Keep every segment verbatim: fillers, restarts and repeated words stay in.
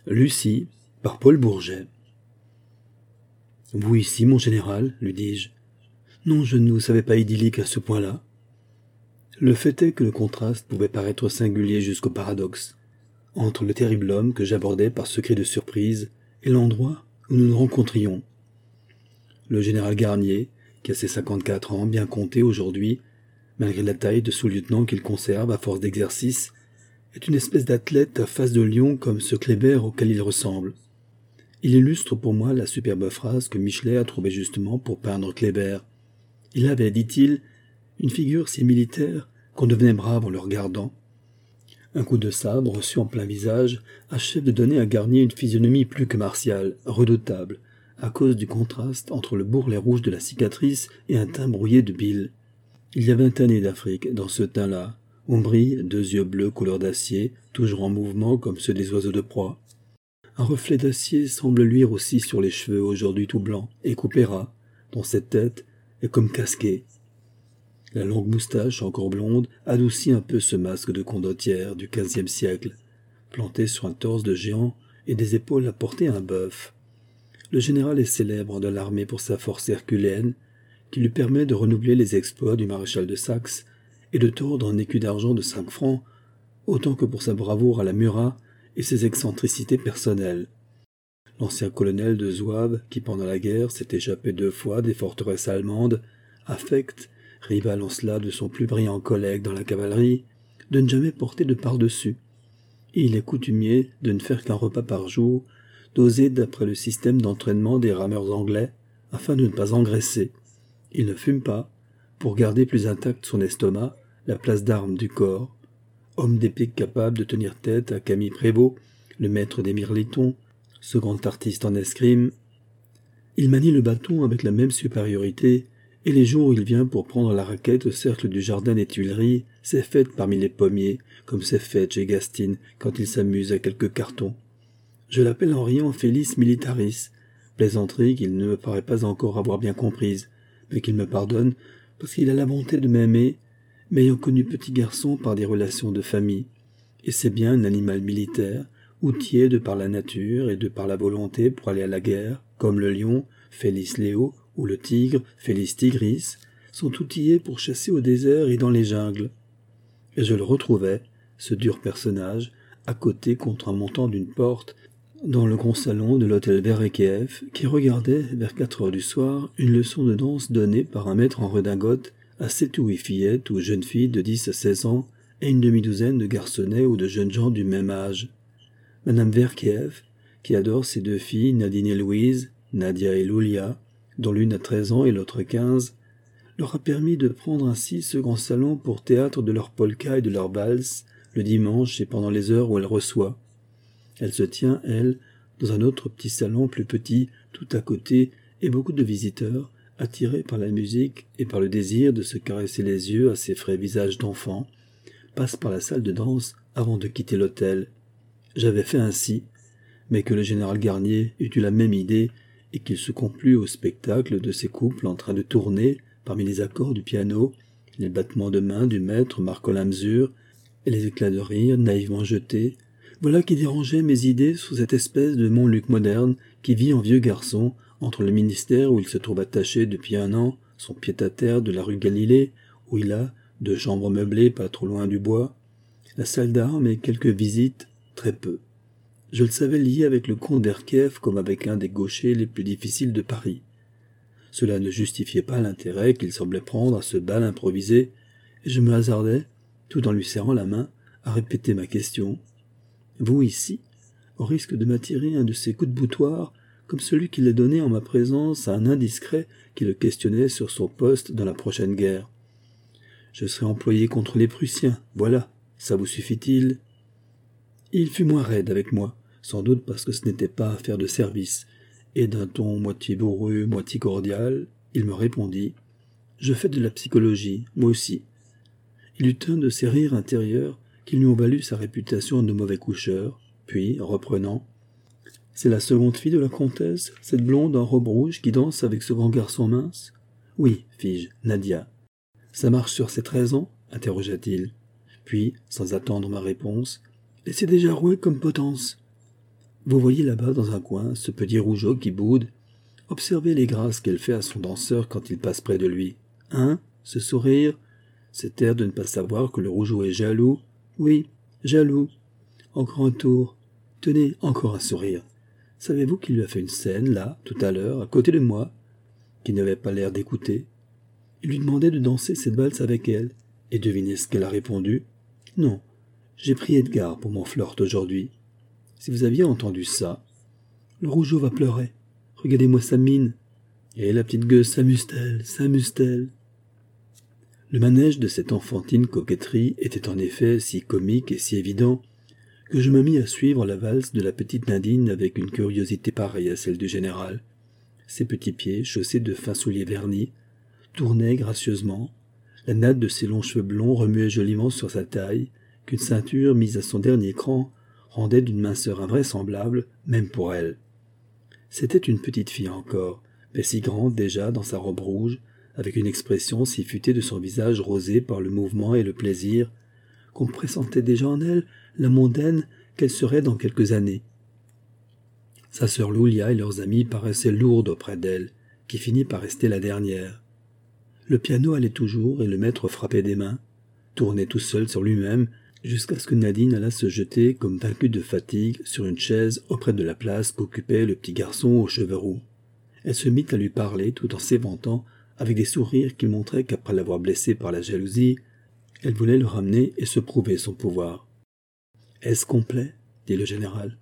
Lucie, par Paul Bourget. Vous ici, mon général, lui dis-je. Non, je ne vous savais pas idyllique à ce point-là. Le fait est que le contraste pouvait paraître singulier jusqu'au paradoxe, entre le terrible homme que j'abordais par secret de surprise et l'endroit où nous nous rencontrions. Le général Garnier, qui a ses cinquante-quatre ans, bien comptés aujourd'hui, malgré la taille de sous-lieutenant qu'il conserve à force d'exercice, est une espèce d'athlète à face de lion comme ce Kléber auquel il ressemble. Il illustre pour moi la superbe phrase que Michelet a trouvée justement pour peindre Kléber. Il avait, dit-il, une figure si militaire qu'on devenait brave en le regardant. Un coup de sabre reçu en plein visage achève de donner à Garnier une physionomie plus que martiale, redoutable, à cause du contraste entre le bourrelet rouge de la cicatrice et un teint brouillé de bile. Il y a vingt années d'Afrique dans ce teint-là, ombris, deux yeux bleus couleur d'acier, toujours en mouvement comme ceux des oiseaux de proie. Un reflet d'acier semble luire aussi sur les cheveux aujourd'hui tout blancs et coupés ras, dont cette tête est comme casquée. La longue moustache, encore blonde, adoucit un peu ce masque de condottière du quinzième siècle, planté sur un torse de géant et des épaules à porter un bœuf. Le général est célèbre de l'armée pour sa force herculéenne, qui lui permet de renouveler les exploits du maréchal de Saxe et de tordre un écu d'argent de cinq francs, autant que pour sa bravoure à la Murat et ses excentricités personnelles. L'ancien colonel de Zouaves, qui pendant la guerre s'est échappé deux fois des forteresses allemandes, affecte, rival en cela de son plus brillant collègue dans la cavalerie, de ne jamais porter de par-dessus. Et il est coutumier de ne faire qu'un repas par jour, dosé d'après le système d'entraînement des rameurs anglais, afin de ne pas engraisser. Il ne fume pas, pour garder plus intact son estomac, la place d'armes du corps. Homme d'épée capable de tenir tête à Camille Prévost, le maître des mirlitons, ce grand artiste en escrime. Il manie le bâton avec la même supériorité, et les jours où il vient pour prendre la raquette au cercle du jardin des Tuileries, c'est fête parmi les pommiers, comme c'est fête chez Gastine quand il s'amuse à quelques cartons. Je l'appelle en riant Felice Militaris, plaisanterie qu'il ne me paraît pas encore avoir bien comprise, mais qu'il me pardonne parce qu'il a la bonté de m'aimer, m'ayant connu petit garçon par des relations de famille, et c'est bien un animal militaire, outillé de par la nature et de par la volonté pour aller à la guerre, comme le lion, Felis Leo, ou le tigre, Felis Tigris, sont outillés pour chasser au désert et dans les jungles. Et je le retrouvais, ce dur personnage, à côté contre un montant d'une porte, dans le grand salon de l'hôtel Verrekeeff, qui regardait, vers quatre heures du soir, une leçon de danse donnée par un maître en redingote à sept ou huit fillettes ou jeunes filles de dix à seize ans et une demi-douzaine de garçonnets ou de jeunes gens du même âge. Madame Verkeeff, qui adore ses deux filles, Nadine et Louise, Nadia et Loulia, dont l'une a treize ans et l'autre quinze, leur a permis de prendre ainsi ce grand salon pour théâtre de leur polka et de leur valse, le dimanche et pendant les heures où elle reçoit. Elle se tient, elle, dans un autre petit salon plus petit, tout à côté, et beaucoup de visiteurs, attirés par la musique et par le désir de se caresser les yeux à ces frais visages d'enfants, passent par la salle de danse avant de quitter l'hôtel. J'avais fait ainsi, mais que le général Garnier eût eu la même idée et qu'il se complut au spectacle de ces couples en train de tourner, parmi les accords du piano, les battements de main du maître marquant la mesure, et les éclats de rire naïvement jetés, voilà qui dérangeait mes idées sous cette espèce de Montluc moderne qui vit en vieux garçon entre le ministère où il se trouve attaché depuis un an, son pied-à-terre de la rue Galilée, où il a deux chambres meublées pas trop loin du bois, la salle d'armes et quelques visites, très peu. Je le savais lié avec le comte d'Erkeff comme avec un des gauchers les plus difficiles de Paris. Cela ne justifiait pas l'intérêt qu'il semblait prendre à ce bal improvisé, et je me hasardais, tout en lui serrant la main, à répéter ma question. Vous ici, au risque de m'attirer un de ces coups de boutoir, comme celui qu'il a donné en ma présence à un indiscret qui le questionnait sur son poste dans la prochaine guerre. Je serai employé contre les Prussiens, voilà, ça vous suffit-il ? Il fut moins raide avec moi, sans doute parce que ce n'était pas affaire de service, et d'un ton moitié bourru, moitié cordial, il me répondit « Je fais de la psychologie, moi aussi. » Il eut un de ces rires intérieurs qui lui ont valu sa réputation de mauvais coucheur, puis, reprenant « C'est la seconde fille de la comtesse, cette blonde en robe rouge qui danse avec ce grand garçon mince ?»« Oui, fis-je, Nadia. »« Ça marche sur ses treize ans ?» interrogea-t-il. Puis, sans attendre ma réponse, « Et c'est déjà roué comme potence. » Vous voyez là-bas dans un coin ce petit rougeau qui boude. Observez les grâces qu'elle fait à son danseur quand il passe près de lui. Hein? Ce sourire? Cet air de ne pas savoir que le rougeau est jaloux? Oui, jaloux. Encore un tour. Tenez, encore un sourire. Savez-vous qu'il lui a fait une scène, là, tout à l'heure, à côté de moi, qui n'avait pas l'air d'écouter? Il lui demandait de danser cette valse avec elle. Et devinez ce qu'elle a répondu? Non, j'ai pris Edgar pour mon flirt aujourd'hui. Si vous aviez entendu ça, le rougeau va pleurer. Regardez-moi sa mine. Et la petite gueuse s'amuse-t-elle, s'amuse-t-elle? Le manège de cette enfantine coquetterie était en effet si comique et si évident que je me mis à suivre la valse de la petite Nadine avec une curiosité pareille à celle du général. Ses petits pieds, chaussés de fins souliers vernis, tournaient gracieusement. La natte de ses longs cheveux blonds remuait joliment sur sa taille, qu'une ceinture mise à son dernier cran rendait d'une minceur invraisemblable, même pour elle. C'était une petite fille encore, mais si grande déjà dans sa robe rouge, avec une expression si futée de son visage rosé par le mouvement et le plaisir, qu'on pressentait déjà en elle la mondaine qu'elle serait dans quelques années. Sa sœur Loulia et leurs amis paraissaient lourdes auprès d'elle, qui finit par rester la dernière. Le piano allait toujours et le maître frappait des mains, tournait tout seul sur lui-même, jusqu'à ce que Nadine alla se jeter, comme vaincue de fatigue, sur une chaise auprès de la place qu'occupait le petit garçon aux cheveux roux. Elle se mit à lui parler tout en s'éventant, avec des sourires qui montraient qu'après l'avoir blessé par la jalousie, elle voulait le ramener et se prouver son pouvoir. « Est-ce complet ?» dit le général.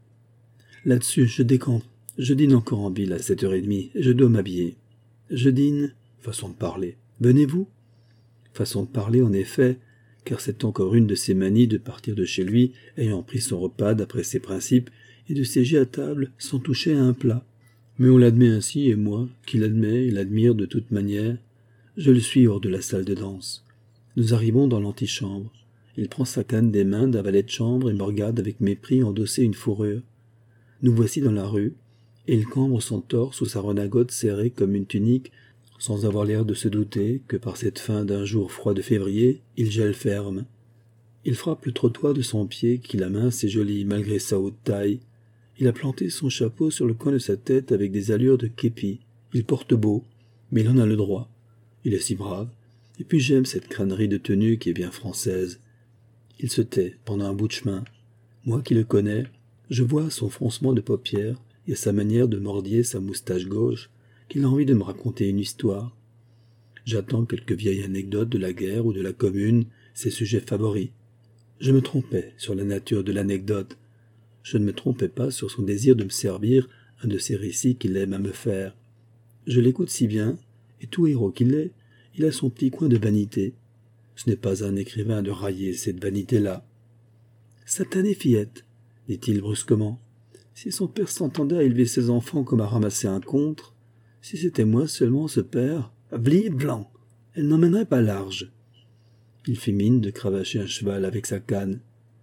« Là-dessus, je décampe. Je dîne encore en ville à sept heures trente et je dois m'habiller. Je dîne... » Façon de parler. « Venez-vous » Façon de parler, en effet, car c'est encore une de ses manies de partir de chez lui, ayant pris son repas d'après ses principes, et de siéger à table sans toucher à un plat. Mais on l'admet ainsi, et moi, qui l'admets et l'admire de toute manière, je le suis hors de la salle de danse. Nous arrivons dans l'antichambre. Il prend sa canne des mains d'un valet de chambre et me regarde avec mépris endosser une fourrure. Nous voici dans la rue, et il cambre son torse sous sa redingote serrée comme une tunique, sans avoir l'air de se douter que par cette fin d'un jour froid de février, il gèle ferme. Il frappe le trottoir de son pied qui la mince et jolie malgré sa haute taille. Il a planté son chapeau sur le coin de sa tête avec des allures de képi. Il porte beau, mais il en a le droit. Il est si brave. Et puis j'aime cette crânerie de tenue qui est bien française. Il se tait pendant un bout de chemin. Moi qui le connais, je vois à son froncement de paupières et à sa manière de mordiller sa moustache gauche qu'il a envie de me raconter une histoire. J'attends quelque vieille anecdote de la guerre ou de la commune, ses sujets favoris. Je me trompais sur la nature de l'anecdote. Je ne me trompais pas sur son désir de me servir un de ces récits qu'il aime à me faire. Je l'écoute si bien, et tout héros qu'il est, il a son petit coin de vanité. Ce n'est pas un écrivain de railler cette vanité-là. « Satanée fillette !» dit-il brusquement. « Si son père s'entendait à élever ses enfants comme à ramasser un contre, si c'était moi seulement ce père, v'li blanc, elle n'emmènerait pas large. » Il fit mine de cravacher un cheval avec sa canne.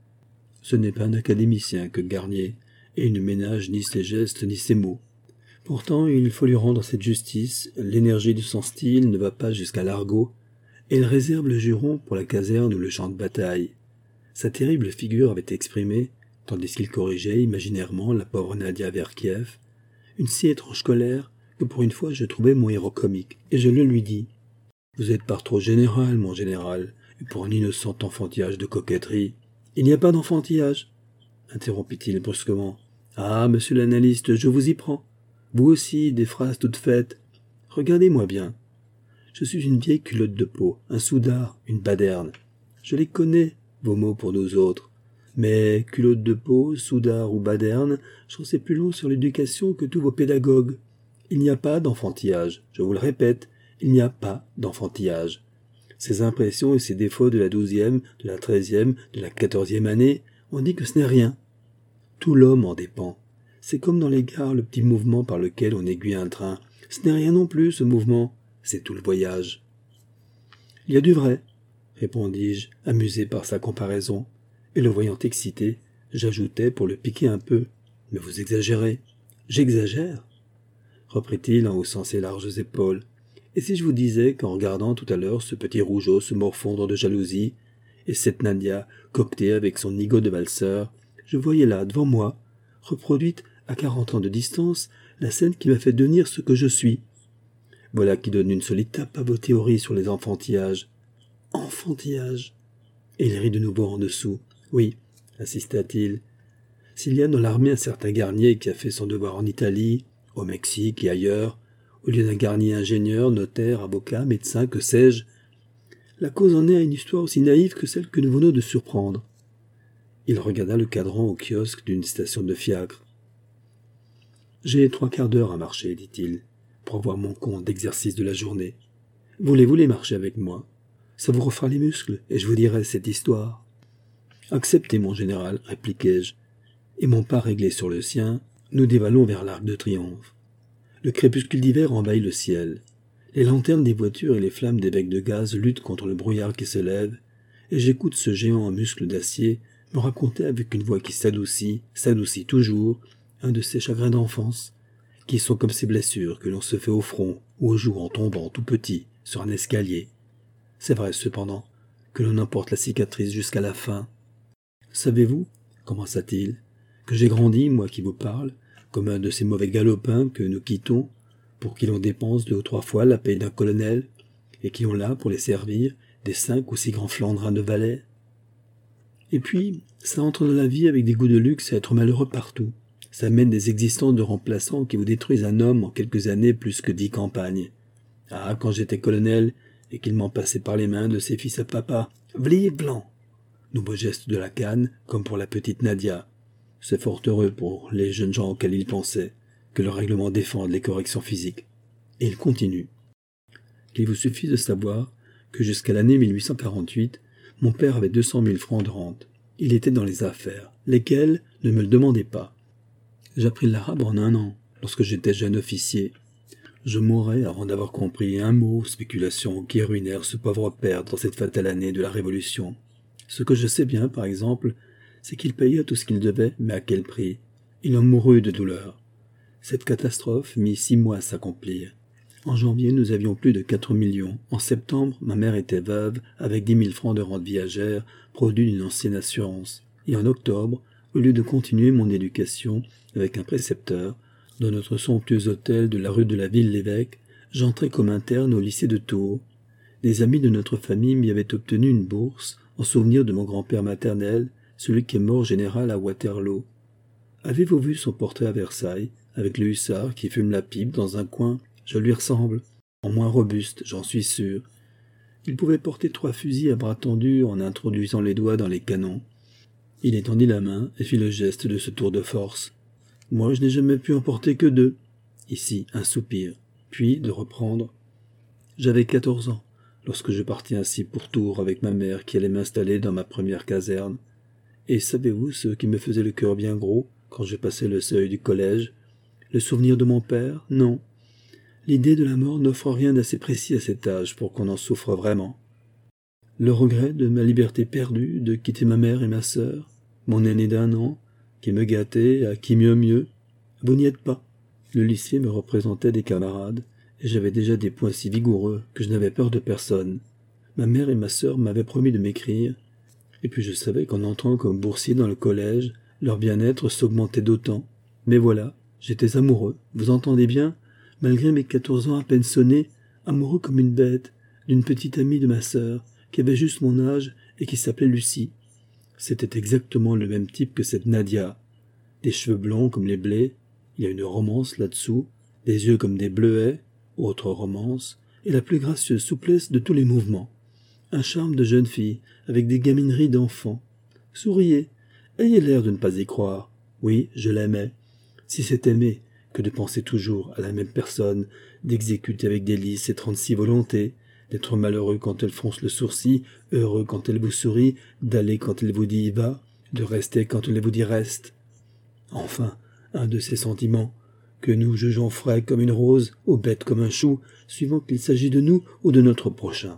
Ce n'est pas un académicien que Garnier, et il ne ménage ni ses gestes ni ses mots. Pourtant, il faut lui rendre cette justice, l'énergie de son style ne va pas jusqu'à l'argot, et il réserve le juron pour la caserne ou le champ de bataille. Sa terrible figure avait exprimé, tandis qu'il corrigeait imaginairement la pauvre Nadia vers Kiev, une si étrange colère que pour une fois je trouvais mon héros comique, et je le lui dis. « Vous êtes par trop général, mon général, et pour un innocent enfantillage de coquetterie. »« Il n'y a pas d'enfantillage, » interrompit-il brusquement. « Ah, monsieur l'analyste, je vous y prends. Vous aussi, des phrases toutes faites. Regardez-moi bien. Je suis une vieille culotte de peau, un soudard, une baderne. Je les connais, vos mots pour nous autres. Mais culotte de peau, soudard ou baderne, j'en sais plus long sur l'éducation que tous vos pédagogues. Il n'y a pas d'enfantillage, je vous le répète, il n'y a pas d'enfantillage. Ces impressions et ces défauts de la douzième, de la treizième, de la quatorzième année, on dit que ce n'est rien. Tout l'homme en dépend. C'est comme dans les gares le petit mouvement par lequel on aiguille un train. Ce n'est rien non plus, ce mouvement. C'est tout le voyage. « Il y a du vrai, » répondis-je, amusé par sa comparaison. Et le voyant excité, j'ajoutai pour le piquer un peu. « Mais vous exagérez. »« J'exagère » reprit-il en haussant ses larges épaules. « Et si je vous disais qu'en regardant tout à l'heure ce petit rougeau se morfondre de jalousie, et cette Nadia coquetée avec son nigaud de valseur, je voyais là, devant moi, reproduite à quarante ans de distance, la scène qui m'a fait devenir ce que je suis. Voilà qui donne une solide tape à vos théories sur les enfantillages. Enfantillage. Et il rit de nouveau en dessous. Oui, insista-t-il. S'il y a dans l'armée un certain Garnier qui a fait son devoir en Italie, au Mexique et ailleurs, au lieu d'un Garnier ingénieur, notaire, avocat, médecin, que sais-je, la cause en est à une histoire aussi naïve que celle que nous venons de surprendre. Il regarda le cadran au kiosque d'une station de fiacre. J'ai trois quarts d'heure à marcher, dit-il, pour avoir mon compte d'exercice de la journée. Voulez-vous les marcher avec moi? Ça vous refera les muscles, et je vous dirai cette histoire. Acceptez, mon général, répliquai-je, et mon pas réglé sur le sien, nous dévalons vers l'Arc de Triomphe. Le crépuscule d'hiver envahit le ciel. Les lanternes des voitures et les flammes des becs de gaz luttent contre le brouillard qui se lève, et j'écoute ce géant en muscles d'acier me raconter avec une voix qui s'adoucit, s'adoucit toujours, un de ces chagrins d'enfance, qui sont comme ces blessures que l'on se fait au front ou aux joues en tombant tout petit sur un escalier. C'est vrai, cependant, que l'on emporte la cicatrice jusqu'à la fin. Savez-vous, commença-t-il, que j'ai grandi, moi qui vous parle, comme un de ces mauvais galopins que nous quittons, pour qui l'on dépense deux ou trois fois la paye d'un colonel, et qui ont là, pour les servir, des cinq ou six grands flandrins de valets. Et puis, ça entre dans la vie avec des goûts de luxe et être malheureux partout. Ça mène des existences de remplaçants qui vous détruisent un homme en quelques années plus que dix campagnes. Ah, quand j'étais colonel, et qu'il m'en passait par les mains de ses fils à papa, v'liez blanc. Nouveau geste de la canne, comme pour la petite Nadia. C'est fort heureux pour les jeunes gens auxquels il pensait, que le règlement défende les corrections physiques. Et il continue. Qu'il vous suffise de savoir que jusqu'à l'année mille huit cent quarante-huit, mon père avait deux cent mille francs de rente. Il était dans les affaires, lesquelles ne me le demandez pas. J'appris l'arabe en un an, lorsque j'étais jeune officier. Je mourrais avant d'avoir compris un mot aux spéculations qui ruinèrent ce pauvre père dans cette fatale année de la Révolution. Ce que je sais bien, par exemple, c'est qu'il paya tout ce qu'il devait, mais à quel prix? Il en mourut de douleur. Cette catastrophe mit six mois à s'accomplir. En janvier, nous avions plus de quatre millions. En septembre, ma mère était veuve, avec dix mille francs de rente viagère, produit d'une ancienne assurance. Et en octobre, au lieu de continuer mon éducation avec un précepteur, dans notre somptueux hôtel de la rue de la Ville-l'Évêque, j'entrai comme interne au lycée de Tours. Des amis de notre famille m'y avaient obtenu une bourse en souvenir de mon grand-père maternel, celui qui est mort général à Waterloo. Avez-vous vu son portrait à Versailles, avec le hussard qui fume la pipe dans un coin? Je lui ressemble, en moins robuste, j'en suis sûr. Il pouvait porter trois fusils à bras tendus en introduisant les doigts dans les canons. Il étendit la main et fit le geste de ce tour de force. Moi, je n'ai jamais pu en porter que deux. Ici, un soupir, puis de reprendre. J'avais quatorze ans, lorsque je partis ainsi pour Tours avec ma mère qui allait m'installer dans ma première caserne. Et savez-vous ce qui me faisait le cœur bien gros quand je passais le seuil du collège? Le souvenir de mon père? Non. L'idée de la mort n'offre rien d'assez précis à cet âge pour qu'on en souffre vraiment. Le regret de ma liberté perdue, de quitter ma mère et ma sœur, mon aîné d'un an, qui me gâtait, à qui mieux mieux. Vous n'y êtes pas. Le lycée me représentait des camarades, et j'avais déjà des points si vigoureux que je n'avais peur de personne. Ma mère et ma sœur m'avaient promis de m'écrire, et puis je savais qu'en entrant comme boursier dans le collège, leur bien-être s'augmentait d'autant. Mais voilà, j'étais amoureux, vous entendez bien, malgré mes quatorze ans à peine sonnés, amoureux comme une bête, d'une petite amie de ma sœur, qui avait juste mon âge et qui s'appelait Lucie. C'était exactement le même type que cette Nadia. Des cheveux blonds comme les blés, il y a une romance là-dessous, des yeux comme des bleuets, autre romance, et la plus gracieuse souplesse de tous les mouvements. Un charme de jeune fille, avec des gamineries d'enfant. Souriez, ayez l'air de ne pas y croire. Oui, je l'aimais. Si c'est aimer que de penser toujours à la même personne, d'exécuter avec délice ses trente-six volontés, d'être malheureux quand elle fronce le sourcil, heureux quand elle vous sourit, d'aller quand elle vous dit va, de rester quand elle vous dit reste. Enfin, un de ces sentiments que nous jugeons frais comme une rose ou bêtes comme un chou, suivant qu'il s'agit de nous ou de notre prochain.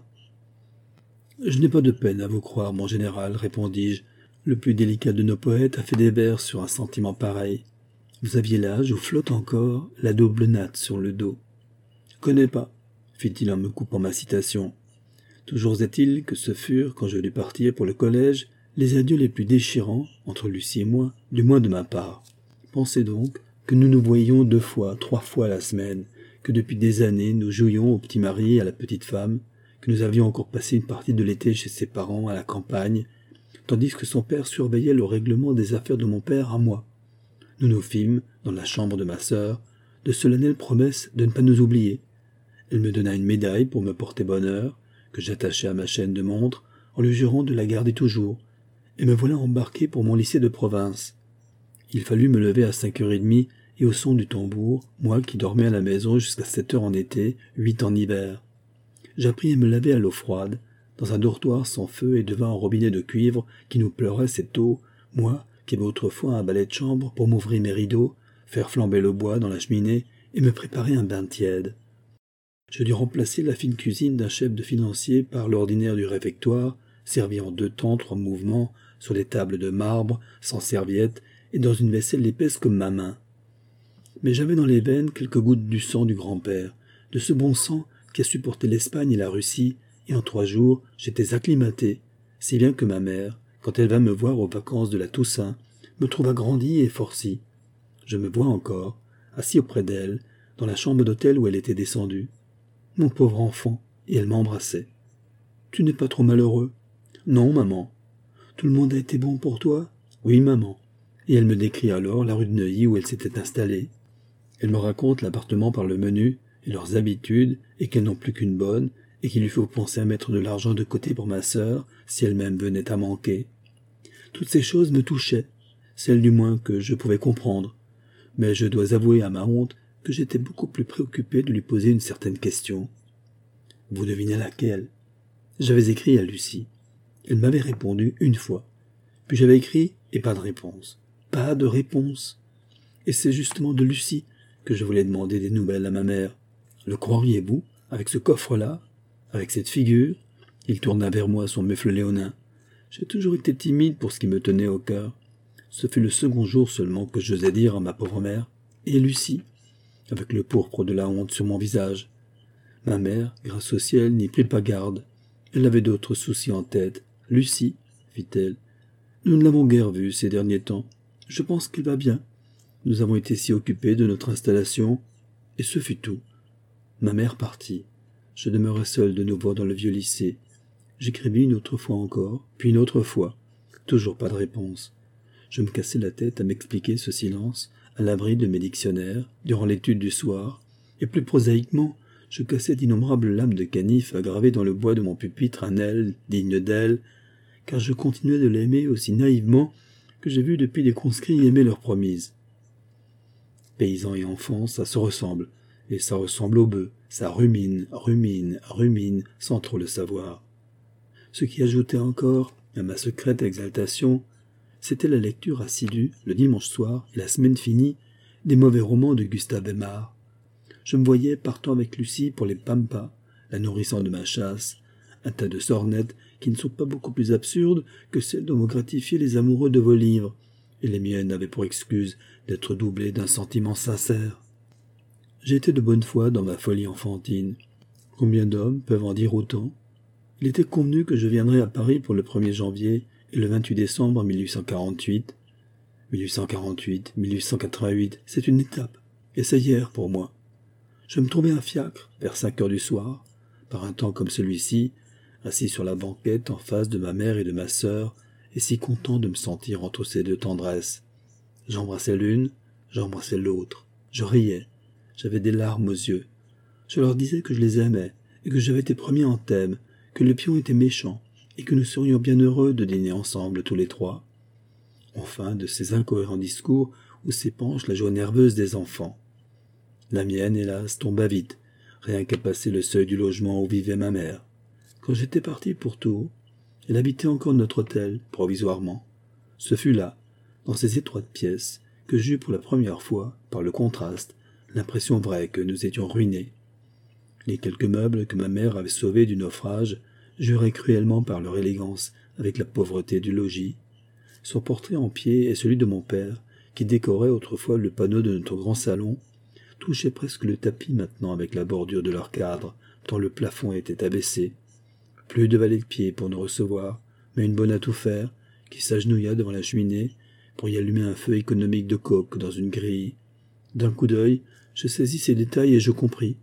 Je n'ai pas de peine à vous croire, mon général, répondis-je. Le plus délicat de nos poètes a fait des vers sur un sentiment pareil. Vous aviez l'âge où flotte encore la double natte sur le dos. « Connais pas », fit-il en me coupant ma citation. Toujours est-il que ce furent, quand je dus partir pour le collège, les adieux les plus déchirants, entre Lucie et moi, du moins de ma part. Pensez donc que nous nous voyions deux fois, trois fois la semaine, que depuis des années nous jouions au petit mari et à la petite femme, que nous avions encore passé une partie de l'été chez ses parents à la campagne, tandis que son père surveillait le règlement des affaires de mon père à moi. Nous nous fîmes, dans la chambre de ma sœur, de solennelles promesses de ne pas nous oublier. Elle me donna une médaille pour me porter bonheur, que j'attachai à ma chaîne de montre, en lui jurant de la garder toujours, et me voilà embarqué pour mon lycée de province. Il fallut me lever à cinq heures trente, et au son du tambour, moi qui dormais à la maison jusqu'à sept heures en été, huit en hiver. J'appris à me laver à l'eau froide, dans un dortoir sans feu et devant un robinet de cuivre qui nous pleurait cette eau, moi qui avais autrefois un balai de chambre pour m'ouvrir mes rideaux, faire flamber le bois dans la cheminée et me préparer un bain tiède. Je dus remplacer la fine cuisine d'un chef de financier par l'ordinaire du réfectoire, servi en deux temps, trois mouvements, sur des tables de marbre, sans serviettes, et dans une vaisselle épaisse comme ma main. Mais j'avais dans les veines quelques gouttes du sang du grand-père, de ce bon sang qui a supporté l'Espagne et la Russie, et en trois jours j'étais acclimaté, si bien que ma mère, quand elle va me voir aux vacances de la Toussaint, me trouva grandi et forci. Je me vois encore, assis auprès d'elle, dans la chambre d'hôtel où elle était descendue. Mon pauvre enfant, et elle m'embrassait. « Tu n'es pas trop malheureux ?»« Non, maman. »« Tout le monde a été bon pour toi ?»« Oui, maman. » Et elle me décrit alors la rue de Neuilly où elle s'était installée. Elle me raconte l'appartement par le menu et leurs habitudes, et qu'elles n'ont plus qu'une bonne, et qu'il lui faut penser à mettre de l'argent de côté pour ma sœur, si elle-même venait à manquer. Toutes ces choses me touchaient, celles du moins que je pouvais comprendre, mais je dois avouer à ma honte que j'étais beaucoup plus préoccupé de lui poser une certaine question. Vous devinez laquelle? J'avais écrit à Lucie. Elle m'avait répondu une fois. Puis j'avais écrit et pas de réponse. Pas de réponse. Et c'est justement de Lucie que je voulais demander des nouvelles à ma mère. Le croiriez-vous, avec ce coffre-là, avec cette figure? Il tourna vers moi son mufle léonin. J'ai toujours été timide pour ce qui me tenait au cœur. Ce fut le second jour seulement que j'osais dire à ma pauvre mère. Et Lucie? Avec le pourpre de la honte sur mon visage. Ma mère, grâce au ciel, n'y prit pas garde. Elle avait d'autres soucis en tête. Lucie, fit-elle, nous ne l'avons guère vue ces derniers temps. Je pense qu'elle va bien. Nous avons été si occupés de notre installation, et ce fut tout. Ma mère partit. Je demeurai seul de nouveau dans le vieux lycée. J'écrivis une autre fois encore, puis une autre fois. Toujours pas de réponse. Je me cassais la tête à m'expliquer ce silence, à l'abri de mes dictionnaires, durant l'étude du soir, et plus prosaïquement, je cassais d'innombrables lames de canif à graver dans le bois de mon pupitre un L digne d'elle, car je continuais de l'aimer aussi naïvement que j'ai vu depuis des conscrits aimer leur promise. Paysans et enfants, ça se ressemble, et ça ressemble aux bœufs, ça rumine, rumine, rumine, sans trop le savoir. Ce qui ajoutait encore à ma secrète exaltation, c'était la lecture assidue, le dimanche soir et la semaine finie, des mauvais romans de Gustave Aimard. Je me voyais partant avec Lucie pour les pampas, la nourrissant de ma chasse, un tas de sornettes qui ne sont pas beaucoup plus absurdes que celles dont vous gratifiez les amoureux de vos livres, et les miennes avaient pour excuse d'être doublées d'un sentiment sincère. J'étais de bonne foi dans ma folie enfantine. Combien d'hommes peuvent en dire autant? Il était convenu que je viendrais à Paris pour le premier janvier et le vingt-huit décembre mille huit cent quarante-huit. mille huit cent quarante-huit, mille huit cent quatre-vingt-huit, c'est une étape, et c'est hier pour moi. Je me trouvais un fiacre, vers cinq heures du soir, par un temps comme celui-ci, assis sur la banquette en face de ma mère et de ma sœur, et si content de me sentir entre ces deux tendresses. J'embrassais l'une, j'embrassais l'autre, je riais, j'avais des larmes aux yeux. Je leur disais que je les aimais, et que j'avais été premier en thème, que le pion était méchant, et que nous serions bien heureux de dîner ensemble tous les trois. Enfin, de ces incohérents discours où s'épanche la joie nerveuse des enfants. La mienne, hélas, tomba vite, rien qu'à passer le seuil du logement où vivait ma mère. Quand j'étais parti pour Tours, elle habitait encore notre hôtel, provisoirement. Ce fut là, dans ces étroites pièces, que j'eus pour la première fois, par le contraste, l'impression vraie que nous étions ruinés. Les quelques meubles que ma mère avait sauvés du naufrage juraient cruellement par leur élégance avec la pauvreté du logis. Son portrait en pied et celui de mon père, qui décorait autrefois le panneau de notre grand salon, touchaient presque le tapis maintenant avec la bordure de leur cadre, dont le plafond était abaissé. Plus de valet de pied pour nous recevoir, mais une bonne à tout faire, qui s'agenouilla devant la cheminée pour y allumer un feu économique de coke dans une grille. D'un coup d'œil, je saisis ces détails et je compris.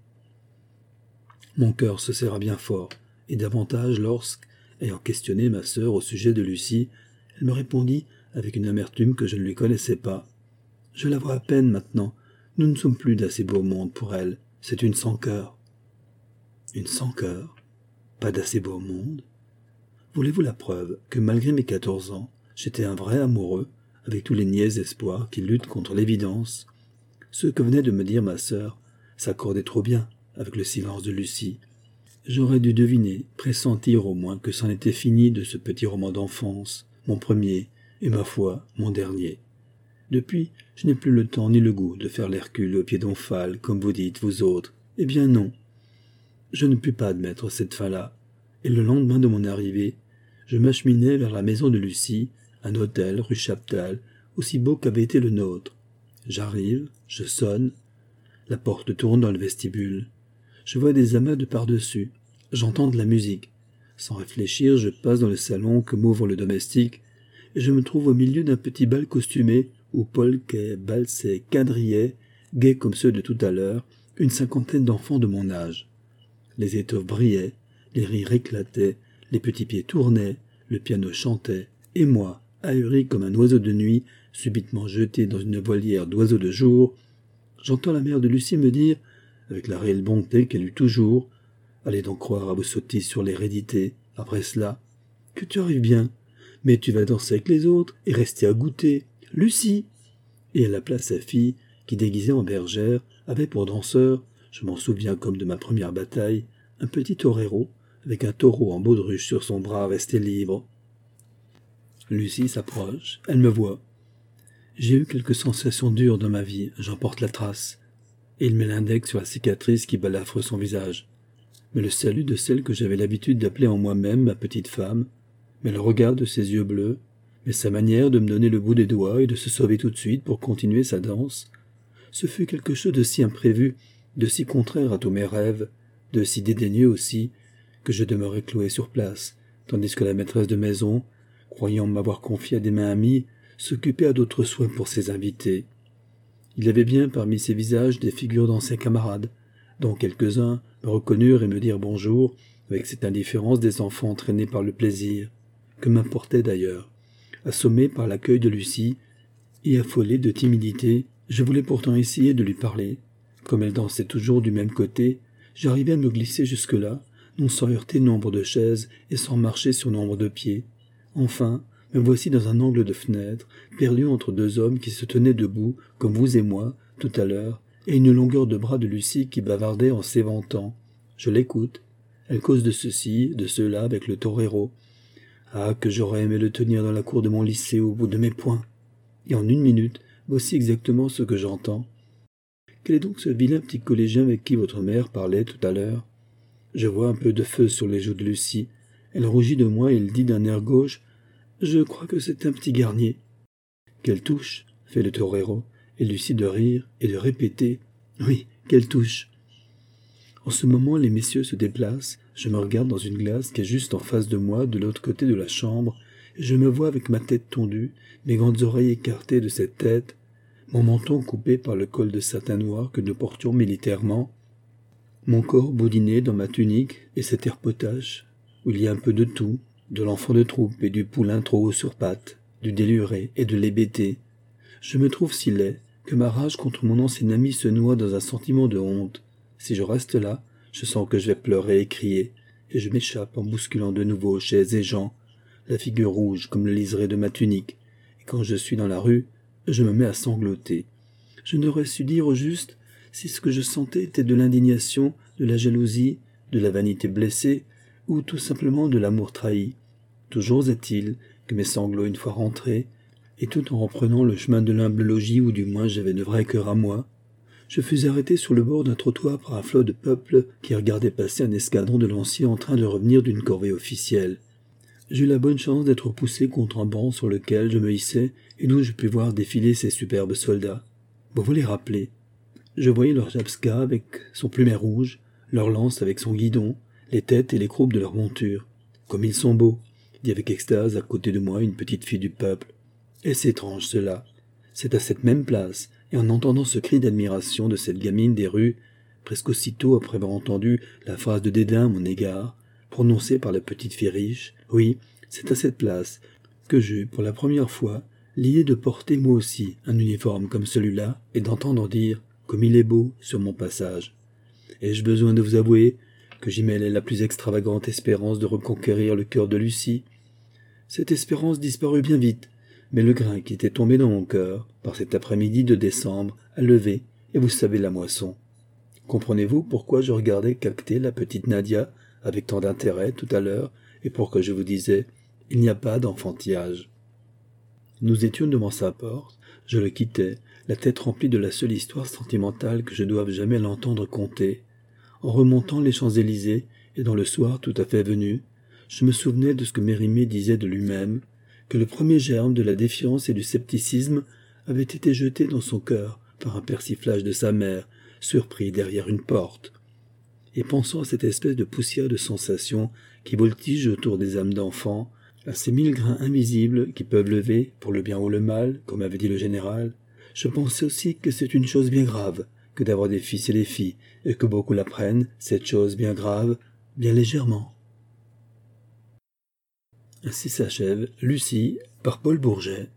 Mon cœur se serra bien fort, et davantage lorsque, ayant questionné ma sœur au sujet de Lucie, elle me répondit avec une amertume que je ne lui connaissais pas. « Je la vois à peine maintenant. Nous ne sommes plus d'assez beau monde pour elle. C'est une sans-cœur. » « Une sans-cœur? Pas d'assez beau monde? Voulez-vous la preuve que malgré mes quatorze ans, j'étais un vrai amoureux, avec tous les niais espoirs qui luttent contre l'évidence? Ce que venait de me dire ma sœur s'accordait trop bien avec le silence de Lucie. J'aurais dû deviner, pressentir au moins que c'en était fini de ce petit roman d'enfance, mon premier, et ma foi, mon dernier. Depuis, je n'ai plus le temps ni le goût de faire l'Hercule au pied d'Omphale, comme vous dites, vous autres. Eh bien non. Je ne pus pas admettre cette fin-là, et le lendemain de mon arrivée, je m'acheminai vers la maison de Lucie, un hôtel rue Chaptal, aussi beau qu'avait été le nôtre. J'arrive, je sonne, la porte tourne dans le vestibule. Je vois des amas de par-dessus, j'entends de la musique. Sans réfléchir, je passe dans le salon que m'ouvre le domestique, et je me trouve au milieu d'un petit bal costumé, où polkaient, valsaient, quadrillaient, gais comme ceux de tout à l'heure, une cinquantaine d'enfants de mon âge. Les étoffes brillaient, les rires éclataient, les petits pieds tournaient, le piano chantait, et moi, ahuri comme un oiseau de nuit, subitement jeté dans une volière d'oiseaux de jour, j'entends la mère de Lucie me dire, avec la réelle bonté qu'elle eut toujours, « Allez donc croire à vos sottises sur l'hérédité, après cela, que tu arrives bien, mais tu vas danser avec les autres et rester à goûter, Lucie !» Et elle appela sa fille, qui, déguisée en bergère, avait pour danseur, je m'en souviens comme de ma première bataille, un petit torero, avec un taureau en baudruche sur son bras resté libre. Lucie s'approche, elle me voit. J'ai eu quelques sensations dures dans ma vie, j'en porte la trace, et il met l'index sur la cicatrice qui balafre son visage. Mais le salut de celle que j'avais l'habitude d'appeler en moi-même ma petite femme, mais le regard de ses yeux bleus, mais sa manière de me donner le bout des doigts et de se sauver tout de suite pour continuer sa danse, ce fut quelque chose de si imprévu, de si contraire à tous mes rêves, de si dédaigneux aussi, que je demeurai cloué sur place, tandis que la maîtresse de maison, croyant m'avoir confié à des mains amies, s'occupait à d'autres soins pour ses invités. Il y avait bien parmi ces visages des figures d'anciens camarades, dont quelques-uns me reconnurent et me dirent bonjour, avec cette indifférence des enfants entraînés par le plaisir, que m'importait d'ailleurs. Assommé par l'accueil de Lucie, et affolé de timidité, je voulais pourtant essayer de lui parler. Comme elle dansait toujours du même côté, j'arrivais à me glisser jusque-là, non sans heurter nombre de chaises et sans marcher sur nombre de pieds. Enfin, me voici dans un angle de fenêtre, perdu entre deux hommes qui se tenaient debout, comme vous et moi, tout à l'heure, et une longueur de bras de Lucie qui bavardait en s'éventant. Je l'écoute. Elle cause de ceci, de cela avec le torero. Ah, que j'aurais aimé le tenir dans la cour de mon lycée au bout de mes poings. Et en une minute, voici exactement ce que j'entends. Quel est donc ce vilain petit collégien avec qui votre mère parlait tout à l'heure? Je vois un peu de feu sur les joues de Lucie. Elle rougit de moi et elle dit d'un air gauche, « Je crois que c'est un petit garnier. » Quelle touche, fait le torero, et Lucie de rire et de répéter, « Oui, quelle touche. » En ce moment, les messieurs se déplacent, je me regarde dans une glace qui est juste en face de moi, de l'autre côté de la chambre, et je me vois avec ma tête tondue, mes grandes oreilles écartées de cette tête, mon menton coupé par le col de satin noir que nous portions militairement, mon corps boudiné dans ma tunique et cet air potache, où il y a un peu de tout, de l'enfant de troupe et du poulain trop haut sur pattes, du déluré et de l'hébété. Je me trouve si laid que ma rage contre mon ancien ami se noie dans un sentiment de honte. Si je reste là, je sens que je vais pleurer et crier, et je m'échappe en bousculant de nouveau chaises et gens, la figure rouge comme le liseré de ma tunique, et quand je suis dans la rue, je me mets à sangloter. Je n'aurais su dire au juste si ce que je sentais était de l'indignation, de la jalousie, de la vanité blessée, ou tout simplement de l'amour trahi. Toujours est-il que mes sanglots une fois rentrés, et tout en reprenant le chemin de l'humble logis où du moins j'avais de vrais cœurs à moi, je fus arrêté sur le bord d'un trottoir par un flot de peuple qui regardait passer un escadron de lanciers en train de revenir d'une corvée officielle. J'eus la bonne chance d'être poussé contre un banc sur lequel je me hissais et d'où je pus voir défiler ces superbes soldats. Vous vous les rappelez. Je voyais leur japska avec son plumet rouge, leur lance avec son guidon, les têtes et les croupes de leur monture. Comme ils sont beaux, dit avec extase à côté de moi une petite fille du peuple. Et c'est étrange cela. C'est à cette même place, et en entendant ce cri d'admiration de cette gamine des rues, presque aussitôt après avoir entendu la phrase de dédain à mon égard, prononcée par la petite fille riche, oui, c'est à cette place que j'eus, pour la première fois, l'idée de porter moi aussi un uniforme comme celui-là et d'entendre dire « comme il est beau » sur mon passage. Ai-je besoin de vous avouer que j'y mêlais la plus extravagante espérance de reconquérir le cœur de Lucie? Cette espérance disparut bien vite, mais le grain qui était tombé dans mon cœur, par cet après-midi de décembre, a levé, et vous savez la moisson. Comprenez-vous pourquoi je regardais caqueter la petite Nadia avec tant d'intérêt tout à l'heure, et pourquoi je vous disais « il n'y a pas d'enfantillage ». Nous étions devant sa porte, je le quittais, la tête remplie de la seule histoire sentimentale que je doive jamais l'entendre conter. En remontant les Champs-Élysées, et dans le soir tout à fait venu, je me souvenais de ce que Mérimée disait de lui-même, que le premier germe de la défiance et du scepticisme avait été jeté dans son cœur par un persiflage de sa mère, surpris derrière une porte. Et pensant à cette espèce de poussière de sensations qui voltige autour des âmes d'enfants, à ces mille grains invisibles qui peuvent lever, pour le bien ou le mal, comme avait dit le général, je pensais aussi que c'est une chose bien grave que d'avoir des fils et des filles, et que beaucoup la prennent, cette chose bien grave, bien légèrement. Ainsi s'achève Lucie par Paul Bourget.